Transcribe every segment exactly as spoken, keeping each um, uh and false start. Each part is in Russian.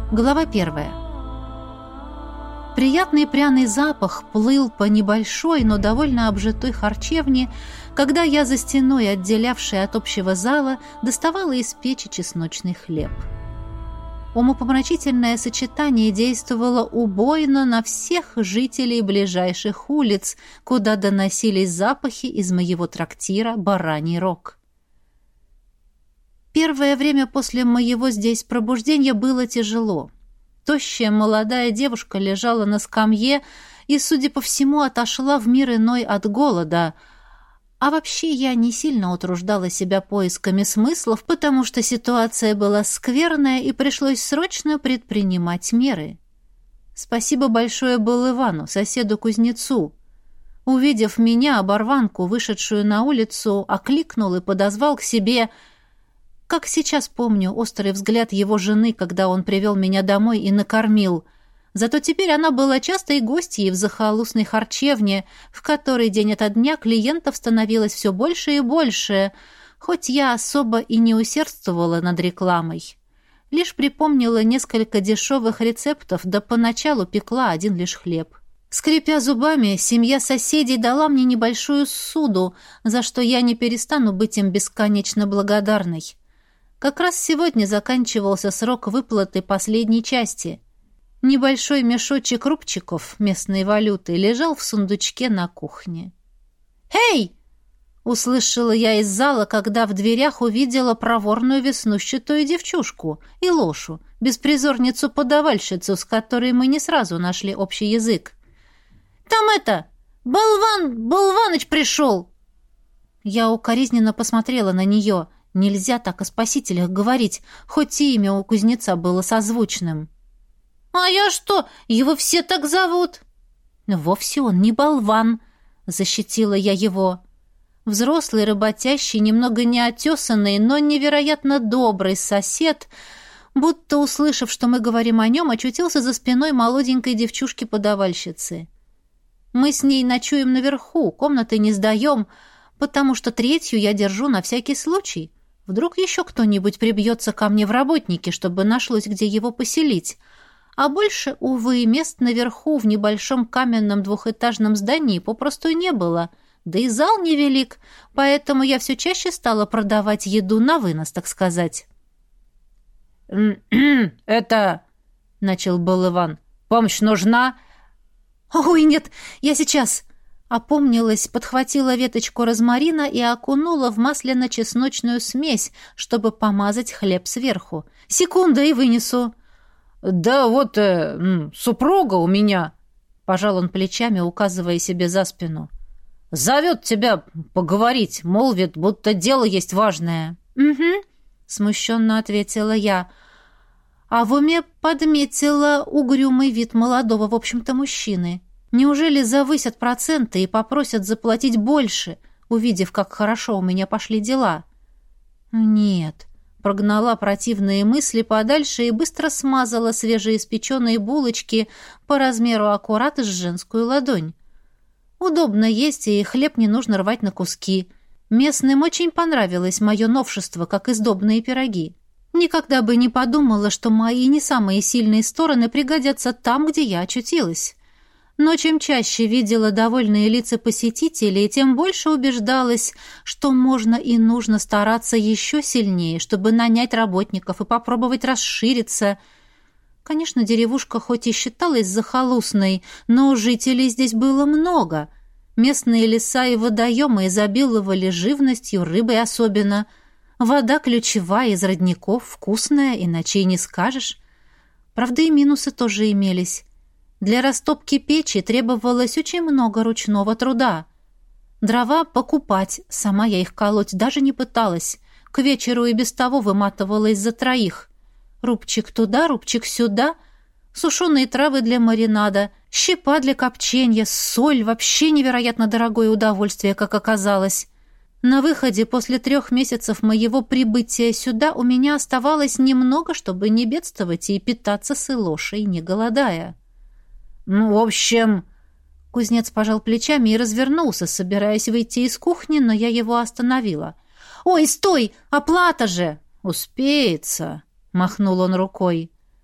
Глава первая. Приятный пряный запах плыл по небольшой, но довольно обжитой харчевне, когда я за стеной, отделявшей от общего зала, доставала из печи чесночный хлеб. Умопомрачительное сочетание действовало убойно на всех жителей ближайших улиц, куда доносились запахи из моего трактира «Бараний рог». Первое время после моего здесь пробуждения было тяжело. Тощая молодая девушка лежала на скамье и, судя по всему, отошла в мир иной от голода. А вообще я не сильно утруждала себя поисками смыслов, потому что ситуация была скверная и пришлось срочно предпринимать меры. Спасибо большое был Ивану, соседу-кузнецу. Увидев меня, оборванку, вышедшую на улицу, окликнул и подозвал к себе. Как сейчас помню острый взгляд его жены, когда он привел меня домой и накормил. Зато теперь она была частой гостьей в захолустной харчевне, в которой день ото дня клиентов становилось все больше и больше, хоть я особо и не усердствовала над рекламой. Лишь припомнила несколько дешевых рецептов, да поначалу пекла один лишь хлеб. Скрипя зубами, семья соседей дала мне небольшую ссуду, за что я не перестану быть им бесконечно благодарной. Как раз сегодня заканчивался срок выплаты последней части. Небольшой мешочек рубчиков местной валюты лежал в сундучке на кухне. «Эй!» — услышала я из зала, когда в дверях увидела проворную веснущатую девчушку, Илошу, беспризорницу-подавальщицу, с которой мы не сразу нашли общий язык. «Там это! Болван! Болваныч пришел!» Я укоризненно посмотрела на нее. Нельзя так о спасителях говорить, хоть и имя у кузнеца было созвучным. «А я что? Его все так зовут?» «Вовсе он не болван», — защитила я его. Взрослый, работящий, немного неотесанный, но невероятно добрый сосед, будто, услышав, что мы говорим о нем, очутился за спиной молоденькой девчушки-подавальщицы. «Мы с ней ночуем наверху, комнаты не сдаем, потому что третью я держу на всякий случай. Вдруг еще кто-нибудь прибьется ко мне в работники, чтобы нашлось, где его поселить. А больше, увы, мест наверху в небольшом каменном двухэтажном здании попросту не было. Да и зал невелик, поэтому я все чаще стала продавать еду на вынос, так сказать». «Это...» — начал был Иван. «Помощь нужна?» «Ой, нет, я сейчас...» Опомнилась, подхватила веточку розмарина и окунула в масляно-чесночную смесь, чтобы помазать хлеб сверху. «Секунда, и вынесу». «Да вот э, супруга у меня», — пожал он плечами, указывая себе за спину. «Зовет тебя поговорить, молвит, будто дело есть важное». «Угу», — смущенно ответила я. А в уме подметила угрюмый вид молодого, в общем-то, мужчины. Неужели завысят проценты и попросят заплатить больше, увидев, как хорошо у меня пошли дела? Нет, прогнала противные мысли подальше и быстро смазала свежеиспеченные булочки по размеру аккурат с женскую ладонь. Удобно есть, и хлеб не нужно рвать на куски. Местным очень понравилось мое новшество, как и сдобные пироги. Никогда бы не подумала, что мои не самые сильные стороны пригодятся там, где я очутилась. Но чем чаще видела довольные лица посетителей, тем больше убеждалась, что можно и нужно стараться еще сильнее, чтобы нанять работников и попробовать расшириться. Конечно, деревушка хоть и считалась захолустной, но жителей здесь было много. Местные леса и водоемы изобиловали живностью, рыбой особенно. Вода ключевая из родников, вкусная, иначе и не скажешь. Правда, и минусы тоже имелись. Для растопки печи требовалось очень много ручного труда. Дрова покупать, сама я их колоть даже не пыталась. К вечеру и без того выматывалась за троих. Рубчик туда, рубчик сюда, сушеные травы для маринада, щепа для копчения, соль — вообще невероятно дорогое удовольствие, как оказалось. На выходе после трех месяцев моего прибытия сюда у меня оставалось немного, чтобы не бедствовать и питаться с Илошей, не голодая. «Ну, в общем...» Кузнец пожал плечами и развернулся, собираясь выйти из кухни, но я его остановила. «Ой, стой! Оплата же!» «Успеется!» — махнул он рукой.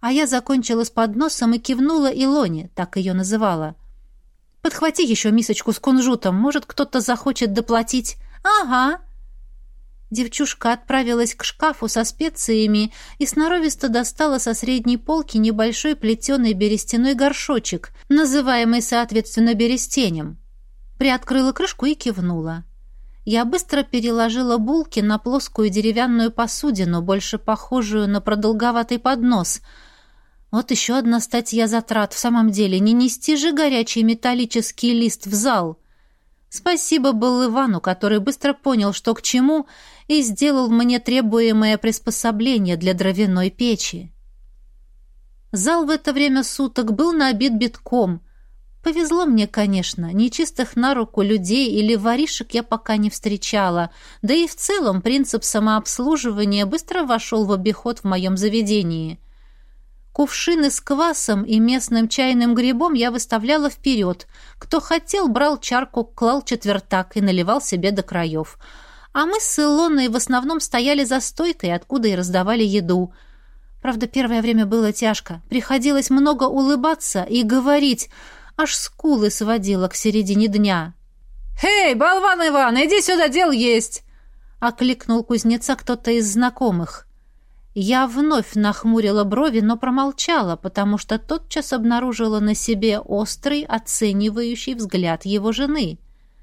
А я закончила с подносом и кивнула Илоне, так ее называла. «Подхвати еще мисочку с кунжутом, может, кто-то захочет доплатить». «Ага». Девчушка отправилась к шкафу со специями и сноровисто достала со средней полки небольшой плетеный берестяной горшочек, называемый, соответственно, берестенем. Приоткрыла крышку и кивнула. Я быстро переложила булки на плоскую деревянную посудину, больше похожую на продолговатый поднос. Вот еще одна статья затрат. В самом деле, не нести же горячий металлический лист в зал. Спасибо был Ивану, который быстро понял, что к чему, и сделал мне требуемое приспособление для дровяной печи. Зал в это время суток был набит битком. Повезло мне, конечно, нечистых на руку людей или воришек я пока не встречала, да и в целом принцип самообслуживания быстро вошел в обиход в моем заведении. Кувшины с квасом и местным чайным грибом я выставляла вперед. Кто хотел, брал чарку, клал четвертак и наливал себе до краев. А мы с Илоной в основном стояли за стойкой, откуда и раздавали еду. Правда, первое время было тяжко. Приходилось много улыбаться и говорить, аж скулы сводило к середине дня. «Эй, болван Иван, иди сюда, дел есть!» — окликнул кузнеца кто-то из знакомых. Я вновь нахмурила брови, но промолчала, потому что тотчас обнаружила на себе острый, оценивающий взгляд его жены.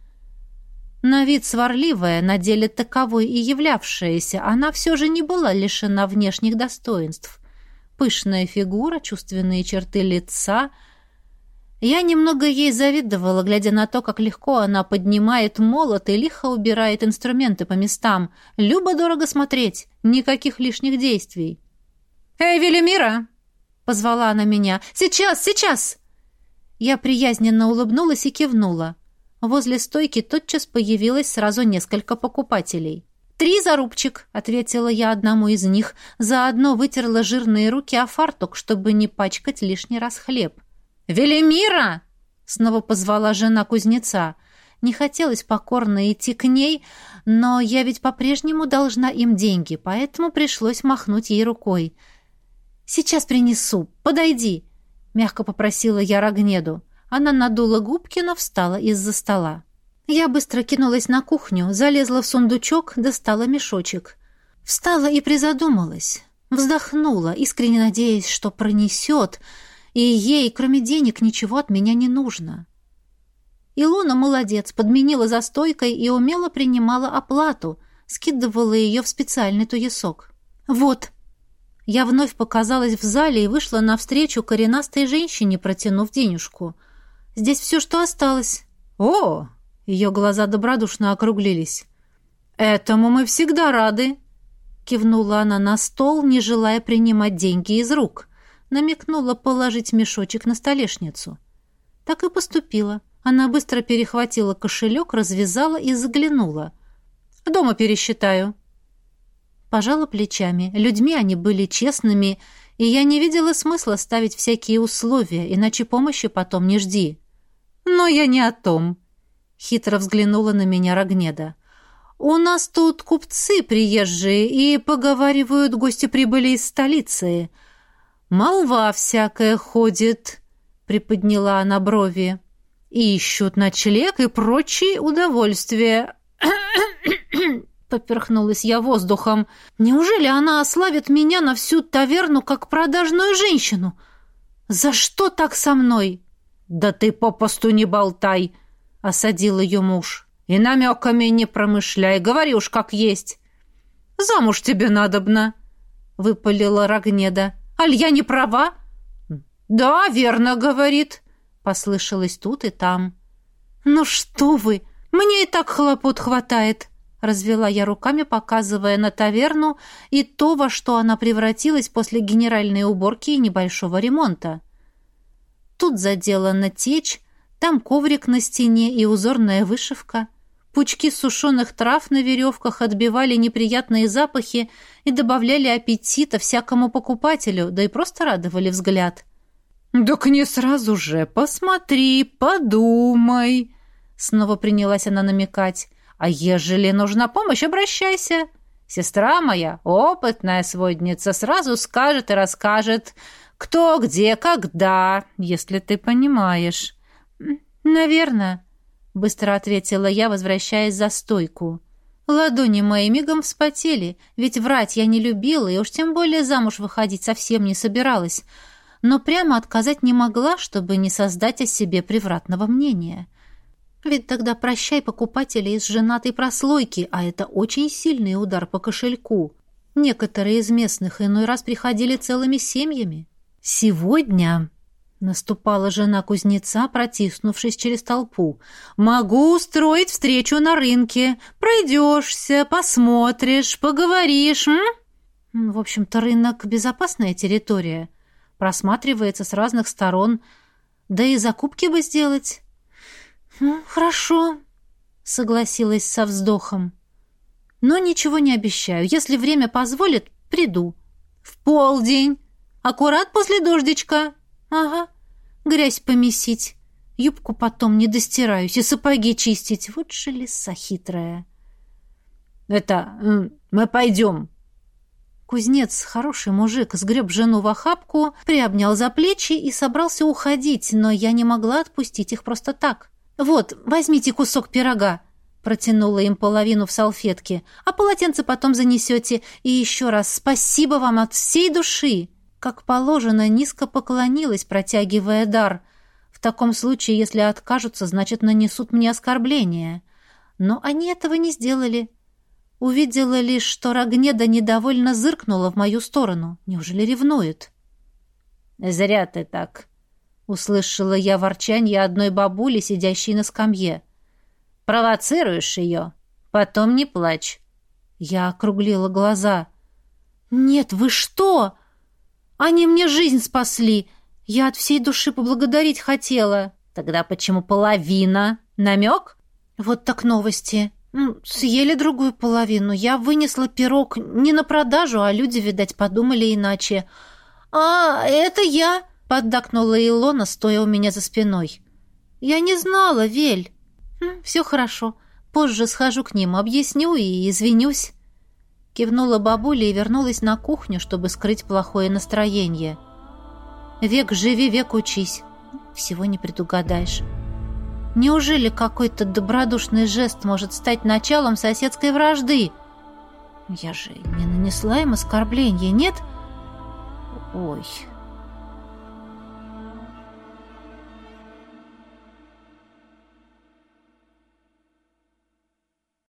На вид сварливая, на деле таковой и являвшаяся, она все же не была лишена внешних достоинств. Пышная фигура, чувственные черты лица. Я немного ей завидовала, глядя на то, как легко она поднимает молот и лихо убирает инструменты по местам. Любо-дорого смотреть, никаких лишних действий. «Эй, Велимира!» — позвала она меня. «Сейчас, сейчас!» Я приязненно улыбнулась и кивнула. Возле стойки тотчас появилось сразу несколько покупателей. «Три за рубчик», — ответила я одному из них, заодно вытерла жирные руки о фартук, чтобы не пачкать лишний раз хлеб. «Велимира!» — снова позвала жена кузнеца. Не хотелось покорно идти к ней, но я ведь по-прежнему должна им деньги, поэтому пришлось махнуть ей рукой. «Сейчас принесу, подойди», — мягко попросила я Рогнеду. Она надула губки, но встала из-за стола. Я быстро кинулась на кухню, залезла в сундучок, достала мешочек. Встала и призадумалась. Вздохнула, искренне надеясь, что пронесет, и ей, кроме денег, ничего от меня не нужно. Илона молодец, подменила за стойкой и умело принимала оплату, скидывала ее в специальный туесок. «Вот». Я вновь показалась в зале и вышла навстречу коренастой женщине, протянув денежку. «Здесь все, что осталось». «О!» — ее глаза добродушно округлились. «Этому мы всегда рады!» Кивнула она на стол, не желая принимать деньги из рук. Намекнула положить мешочек на столешницу. Так и поступила. Она быстро перехватила кошелек, развязала и заглянула. «Дома пересчитаю». Пожала плечами. Людьми они были честными, и я не видела смысла ставить всякие условия, иначе помощи потом не жди. «Но я не о том», — хитро взглянула на меня Рогнеда. «У нас тут купцы приезжие, и, поговаривают, гости прибыли из столицы. Молва всякая ходит», — приподняла она брови. «И ищут ночлег и прочие удовольствия». Поперхнулась я воздухом. «Неужели она ославит меня на всю таверну как продажную женщину? За что так со мной?» «Да ты попусту не болтай», — осадил ее муж. «И намеками не промышляй, говори уж как есть». «Замуж тебе надобно», — выпалила Рогнеда. «Аль я не права?» «Да, верно, — говорит», — послышалось тут и там. «Ну что вы, мне и так хлопот хватает», — развела я руками, показывая на таверну и то, во что она превратилась после генеральной уборки и небольшого ремонта. Тут заделана течь, там коврик на стене и узорная вышивка. Пучки сушеных трав на веревках отбивали неприятные запахи и добавляли аппетита всякому покупателю, да и просто радовали взгляд. «Так не сразу же, посмотри, подумай», — снова принялась она намекать. «А ежели нужна помощь, обращайся. Сестра моя, опытная сводница, сразу скажет и расскажет, кто, где, когда, если ты понимаешь». «Наверное», — быстро ответила я, возвращаясь за стойку. Ладони мои мигом вспотели, ведь врать я не любила и уж тем более замуж выходить совсем не собиралась, но прямо отказать не могла, чтобы не создать о себе превратного мнения. Ведь тогда прощай покупатели из женатой прослойки, а это очень сильный удар по кошельку. Некоторые из местных иной раз приходили целыми семьями. «Сегодня», — наступала жена кузнеца, протиснувшись через толпу, «могу устроить встречу на рынке. Пройдешься, посмотришь, поговоришь, м?» В общем-то, рынок — безопасная территория. Просматривается с разных сторон. Да и закупки бы сделать. «Хорошо», — согласилась со вздохом. «Но ничего не обещаю. Если время позволит, приду. В полдень. Аккурат после дождичка. Ага. Грязь помесить. Юбку потом не достираюсь и сапоги чистить. Вот же лиса хитрая». «Это... мы пойдем». Кузнец, хороший мужик, сгреб жену в охапку, приобнял за плечи и собрался уходить, но я не могла отпустить их просто так. «Вот, возьмите кусок пирога», — протянула им половину в салфетке, «а полотенце потом занесете. И еще раз спасибо вам от всей души». Как положено, низко поклонилась, протягивая дар. В таком случае, если откажутся, значит, нанесут мне оскорбление. Но они этого не сделали. Увидела лишь, что Рогнеда недовольно зыркнула в мою сторону. Неужели ревнует? «Зря ты так», — услышала я ворчанье одной бабули, сидящей на скамье. «Провоцируешь ее? Потом не плачь». Я округлила глаза. «Нет, вы что? Они мне жизнь спасли. Я от всей души поблагодарить хотела». «Тогда почему половина? Намек?» «Вот так новости. Съели другую половину. Я вынесла пирог не на продажу, а люди, видать, подумали иначе». «А, это я!» — поддакнула Илона, стоя у меня за спиной. «Я не знала, Вель». «Все хорошо. Позже схожу к ним, объясню и извинюсь». Кивнула бабуля и вернулась на кухню, чтобы скрыть плохое настроение. «Век живи, век учись. Всего не предугадаешь. Неужели какой-то добродушный жест может стать началом соседской вражды? Я же не нанесла им оскорбления, нет? Ой...»